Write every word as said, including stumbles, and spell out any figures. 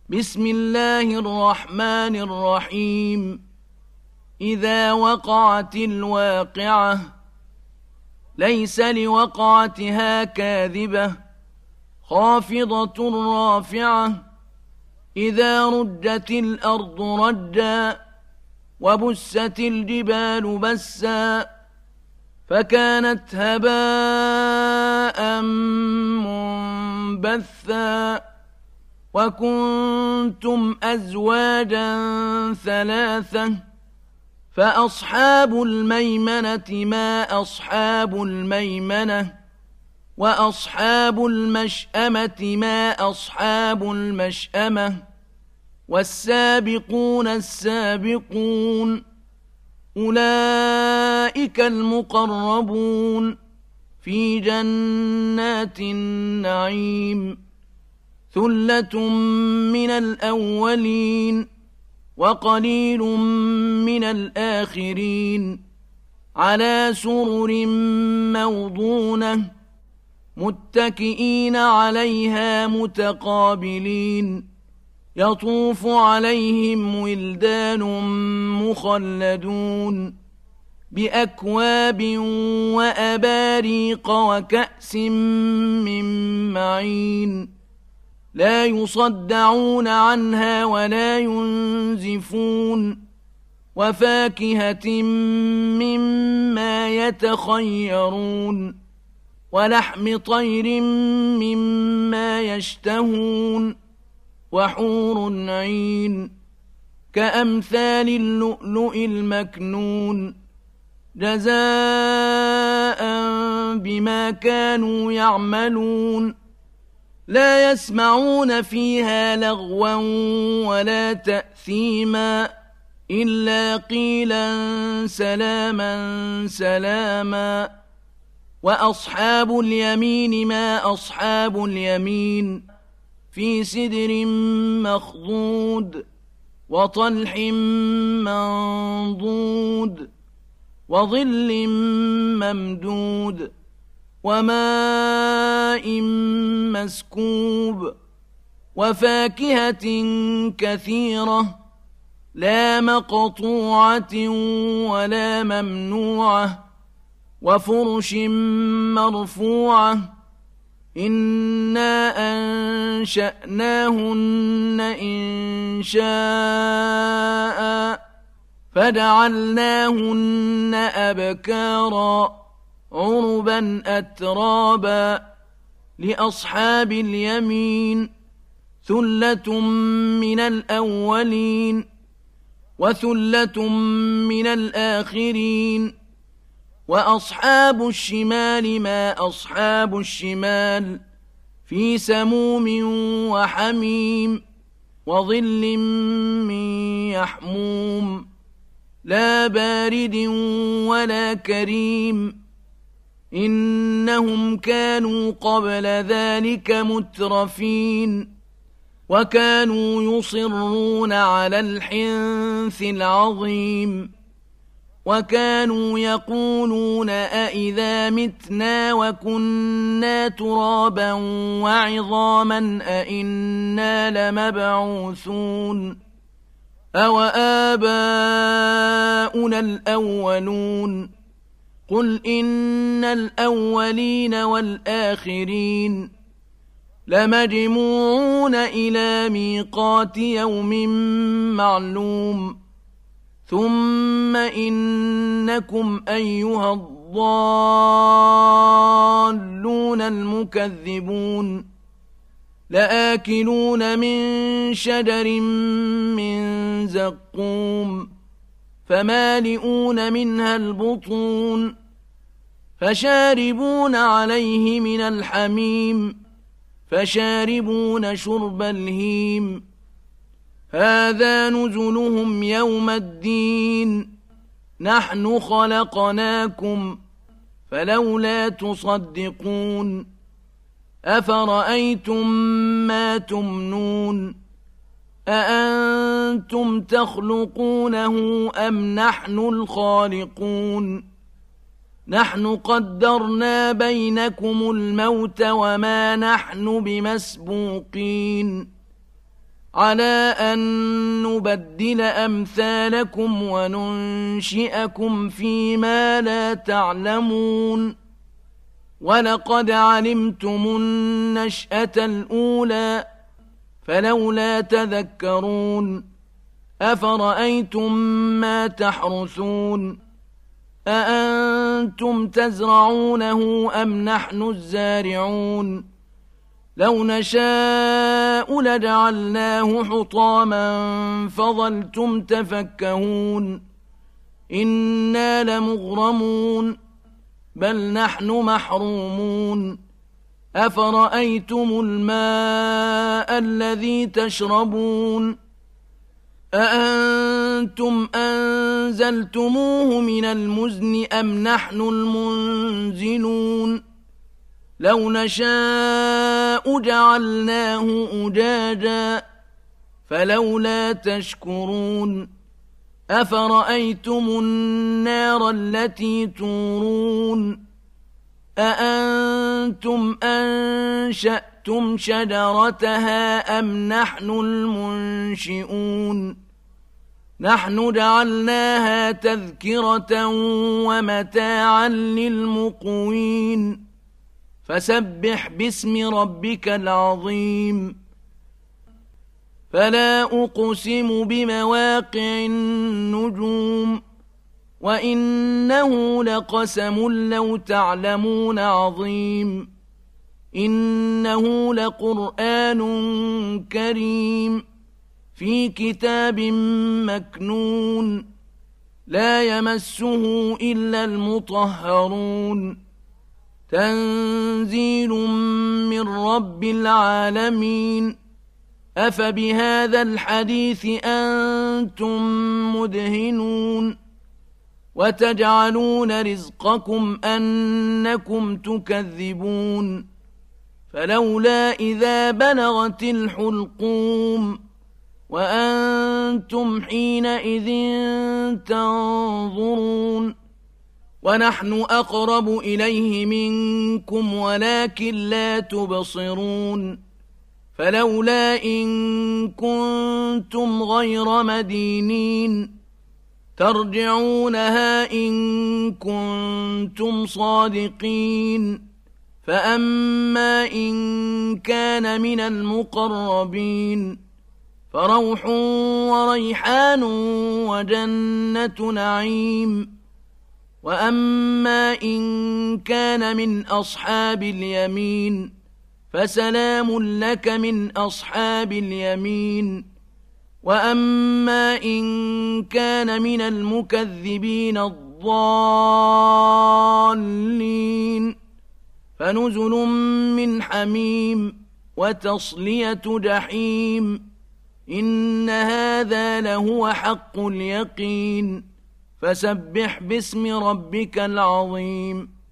بسم الله الرحمن الرحيم إذا وقعت الواقعة ليس لوقعتها كاذبة خافضة رافعة إذا رجت الأرض رجا وبست الجبال بسا فكانت هباء منبثا وكنتم أزواجا ثلاثة فأصحاب الميمنة ما أصحاب الميمنة وأصحاب المشأمة ما أصحاب المشأمة والسابقون السابقون أولئك المقربون في جنات النعيم ثلة من الأولين وقليل من الآخرين على سرر موضونة متكئين عليها متقابلين يطوف عليهم ولدان مخلدون بأكواب وأباريق وكأس من معين لا يصدعون عنها ولا ينزفون وفاكهة مما يتخيرون ولحم طير مما يشتهون وحور عين كأمثال اللؤلؤ المكنون جزاء بما كانوا يعملون لا يسمعون فيها لغوا ولا تأثيما إلا قيلا سلاما سلاما وأصحاب اليمين ما أصحاب اليمين في سدر مخضود وطلح منضود وظل ممدود وماء مسكوب وفاكهة كثيرة لا مقطوعة ولا ممنوعة وفرش مرفوعة إنا أنشأناهن إنشاء فجعلناهن أبكارا عربا أترابا لأصحاب اليمين ثلة من الأولين وثلة من الآخرين وأصحاب الشمال ما أصحاب الشمال في سموم وحميم وظل من يحموم لا بارد ولا كريم إنهم كانوا قبل ذلك مترفين وكانوا يصرون على الحنث العظيم وكانوا يقولون أئذا متنا وكنا ترابا وعظاما أئنا لمبعوثون أو آباؤنا الأولون قل إن الأولين والآخرين لمجموعون إلى ميقات يوم معلوم ثم إنكم أيها الضالون المكذبون لآكلون من شجر من زقوم فمالئون منها البطون فشاربون عليه من الحميم فشاربون شرب الهيم هذا نزلهم يوم الدين نحن خلقناكم فلولا تصدقون أفرأيتم ما تمنون أأنتم تخلقونه أم نحن الخالقون نحن قدرنا بينكم الموت وما نحن بمسبوقين على أن نبدل أمثالكم وننشئكم فيما لا تعلمون ولقد علمتم النشأة الأولى فلولا تذكرون أفرأيتم ما تحرثون أأنتم تزرعونه أم نحن الزارعون لو نشاء لجعلناه حطاما فظلتم تفكهون إنا لمغرمون بل نحن محرومون أفرأيتم الماء الذي تشربون أأنتم أنزلتموه من المزن أم نحن المنزلون لو نشاء جعلناه أجاجا فلولا تشكرون أفرأيتم النار التي تورون أأنتم أنشأتم شجرتها أم نحن المنشئون نحن جعلناها تذكرة ومتاعا للمقوين فسبح باسم ربك العظيم فلا أقسم بمواقع النجوم وإنه لقسم لو تعلمون عظيم إنه لقرآن كريم في كتاب مكنون لا يمسه إلا المطهرون تنزيل من رب العالمين أفبهذا الحديث أنتم مدهنون وتجعلون رزقكم أنكم تكذبون فلولا إذا بلغت الحلقوم وأنتم حينئذ تنظرون ونحن أقرب إليه منكم ولكن لا تبصرون فلولا إن كنتم غير مدينين ترجعونها إن كنتم صادقين فأما إن كان من المقربين فروح وريحان وجنة نعيم وأما إن كان من أصحاب اليمين فسلام لك من أصحاب اليمين وأما إن كان من المكذبين الضالين فنزل من حميم وتصلية جحيم إن هذا لهو حق اليقين فسبح باسم ربك العظيم